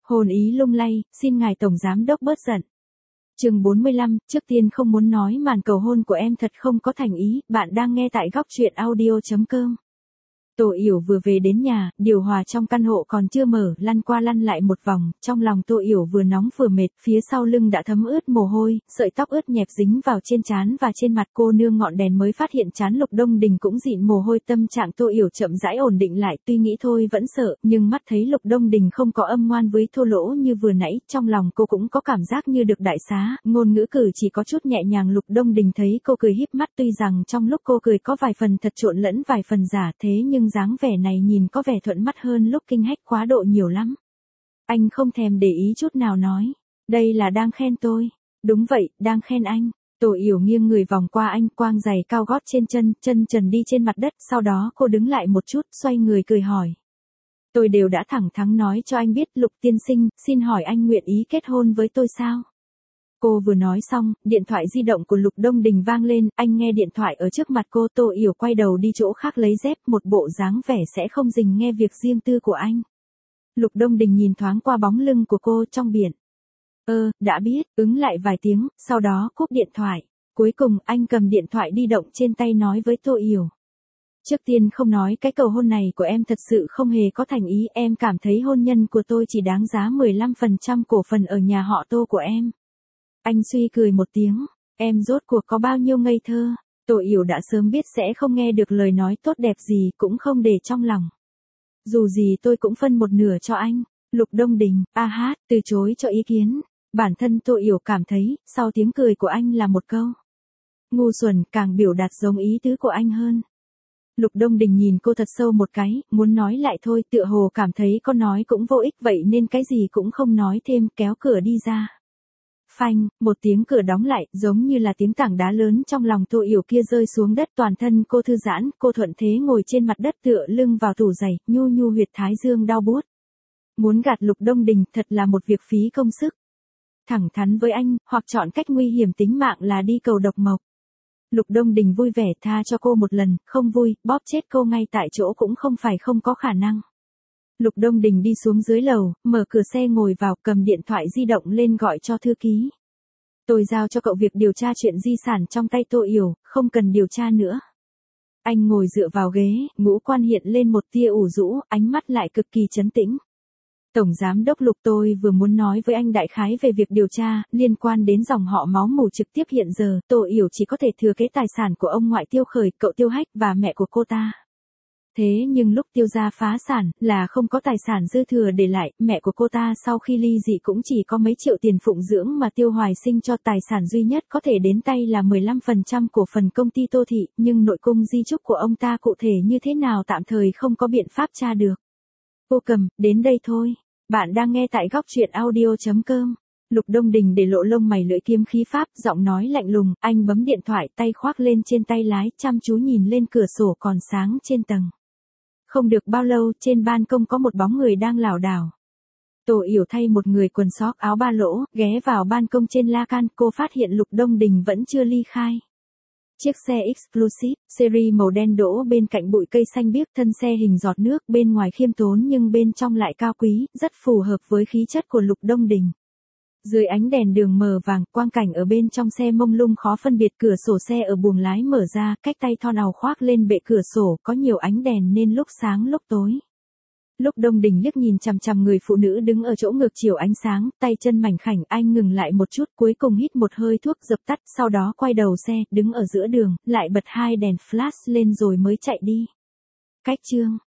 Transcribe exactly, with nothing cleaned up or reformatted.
Hồn ý lung lay, xin ngài tổng giám đốc bớt giận. Chương bốn mươi lăm, trước tiên không muốn nói màn cầu hôn của em thật không có thành ý, bạn đang nghe tại góc truyện audio chấm com. Tô Yểu vừa về đến nhà, điều hòa trong căn hộ còn chưa mở, lăn qua lăn lại một vòng, trong lòng Tô Yểu vừa nóng vừa mệt, phía sau lưng đã thấm ướt mồ hôi, sợi tóc ướt nhẹp dính vào trên trán và trên mặt. Cô nương ngọn đèn mới phát hiện trán Lục Đông Đình cũng dịn mồ hôi. Tâm trạng Tô Yểu chậm rãi ổn định lại, tuy nghĩ thôi vẫn sợ, nhưng mắt thấy Lục Đông Đình không có âm ngoan với thô lỗ như vừa nãy, trong lòng cô cũng có cảm giác như được đại xá, ngôn ngữ cử chỉ có chút nhẹ nhàng. Lục Đông Đình thấy cô cười híp mắt, tuy rằng trong lúc cô cười có vài phần thật trộn lẫn vài phần giả, thế nhưng dáng vẻ này nhìn có vẻ thuận mắt hơn lúc kinh hách quá độ nhiều lắm. Anh không thèm để ý chút nào nói, đây là đang khen tôi. Đúng vậy, đang khen anh. Tô Yểu nghiêng người vòng qua anh, quang giày cao gót trên chân, chân trần đi trên mặt đất, sau đó cô đứng lại một chút, xoay người cười hỏi. Tôi đều đã thẳng thắn nói cho anh biết, Lục tiên sinh, xin hỏi anh nguyện ý kết hôn với tôi sao? Cô vừa nói xong, điện thoại di động của Lục Đông Đình vang lên, anh nghe điện thoại ở trước mặt cô. Tô Yểu quay đầu đi chỗ khác lấy dép, một bộ dáng vẻ sẽ không dình nghe việc riêng tư của anh. Lục Đông Đình nhìn thoáng qua bóng lưng của cô trong biển. Ơ, đã biết, ứng lại vài tiếng, sau đó cúp điện thoại. Cuối cùng anh cầm điện thoại di động trên tay nói với Tô Yểu. Trước tiên không nói cái cầu hôn này của em thật sự không hề có thành ý, em cảm thấy hôn nhân của tôi chỉ đáng giá mười lăm phần trăm cổ phần ở nhà họ Tô của em. Anh suy cười một tiếng, em rốt cuộc có bao nhiêu ngây thơ. Tô Yểu đã sớm biết sẽ không nghe được lời nói tốt đẹp gì, cũng không để trong lòng. Dù gì tôi cũng phân một nửa cho anh. Lục Đông Đình, a hát, từ chối cho ý kiến. Bản thân Tô Yểu cảm thấy, sau tiếng cười của anh là một câu ngu xuẩn, càng biểu đạt giống ý tứ của anh hơn. Lục Đông Đình nhìn cô thật sâu một cái, muốn nói lại thôi, tựa hồ cảm thấy có nói cũng vô ích, vậy nên cái gì cũng không nói thêm, kéo cửa đi ra. Phanh, một tiếng cửa đóng lại, giống như là tiếng tảng đá lớn trong lòng Tô Yểu kia rơi xuống đất. Toàn thân cô thư giãn, cô thuận thế ngồi trên mặt đất tựa lưng vào tủ giày, nhu nhu huyệt thái dương đau buốt. Muốn gạt Lục Đông Đình thật là một việc phí công sức. Thẳng thắn với anh, hoặc chọn cách nguy hiểm tính mạng là đi cầu độc mộc. Lục Đông Đình vui vẻ tha cho cô một lần, không vui, bóp chết cô ngay tại chỗ cũng không phải không có khả năng. Lục Đông Đình đi xuống dưới lầu, mở cửa xe ngồi vào, cầm điện thoại di động lên gọi cho thư ký. Tôi giao cho cậu việc điều tra chuyện di sản trong tay Tô Yểu, không cần điều tra nữa. Anh ngồi dựa vào ghế, ngũ quan hiện lên một tia ủ rũ, ánh mắt lại cực kỳ trấn tĩnh. Tổng giám đốc Lục, tôi vừa muốn nói với anh đại khái về việc điều tra, liên quan đến dòng họ máu mủ trực tiếp hiện giờ, Tô Yểu chỉ có thể thừa kế tài sản của ông ngoại Tiêu Khởi, cậu Tiêu Hách và mẹ của cô ta. Thế nhưng lúc Tiêu gia phá sản, là không có tài sản dư thừa để lại, mẹ của cô ta sau khi ly dị cũng chỉ có mấy triệu tiền phụng dưỡng mà Tiêu Hoài Sinh cho. Tài sản duy nhất có thể đến tay là mười lăm phần trăm cổ phần công ty Tô Thị, nhưng nội cung di chúc của ông ta cụ thể như thế nào tạm thời không có biện pháp tra được. Cô cầm, đến đây thôi. Bạn đang nghe tại góc truyện audio chấm com. Lục Đông Đình để lộ lông mày lưỡi kiếm khí pháp, giọng nói lạnh lùng, anh bấm điện thoại, tay khoác lên trên tay lái, chăm chú nhìn lên cửa sổ còn sáng trên tầng. Không được bao lâu, trên ban công có một bóng người đang lảo đảo. Tô Yểu thay một người quần sóc áo ba lỗ, ghé vào ban công trên la can, cô phát hiện Lục Đông Đình vẫn chưa ly khai. Chiếc xe Exclusive, series màu đen đỗ bên cạnh bụi cây xanh biếc, thân xe hình giọt nước, bên ngoài khiêm tốn nhưng bên trong lại cao quý, rất phù hợp với khí chất của Lục Đông Đình. Dưới ánh đèn đường mờ vàng, quang cảnh ở bên trong xe mông lung khó phân biệt. Cửa sổ xe ở buồng lái mở ra, cách tay thon ào khoác lên bệ cửa sổ, có nhiều ánh đèn nên lúc sáng lúc tối. Lúc Đông Đình liếc nhìn chằm chằm người phụ nữ đứng ở chỗ ngược chiều ánh sáng, tay chân mảnh khảnh, anh ngừng lại một chút, cuối cùng hít một hơi thuốc dập tắt, sau đó quay đầu xe, đứng ở giữa đường, lại bật hai đèn flash lên rồi mới chạy đi. Cách chương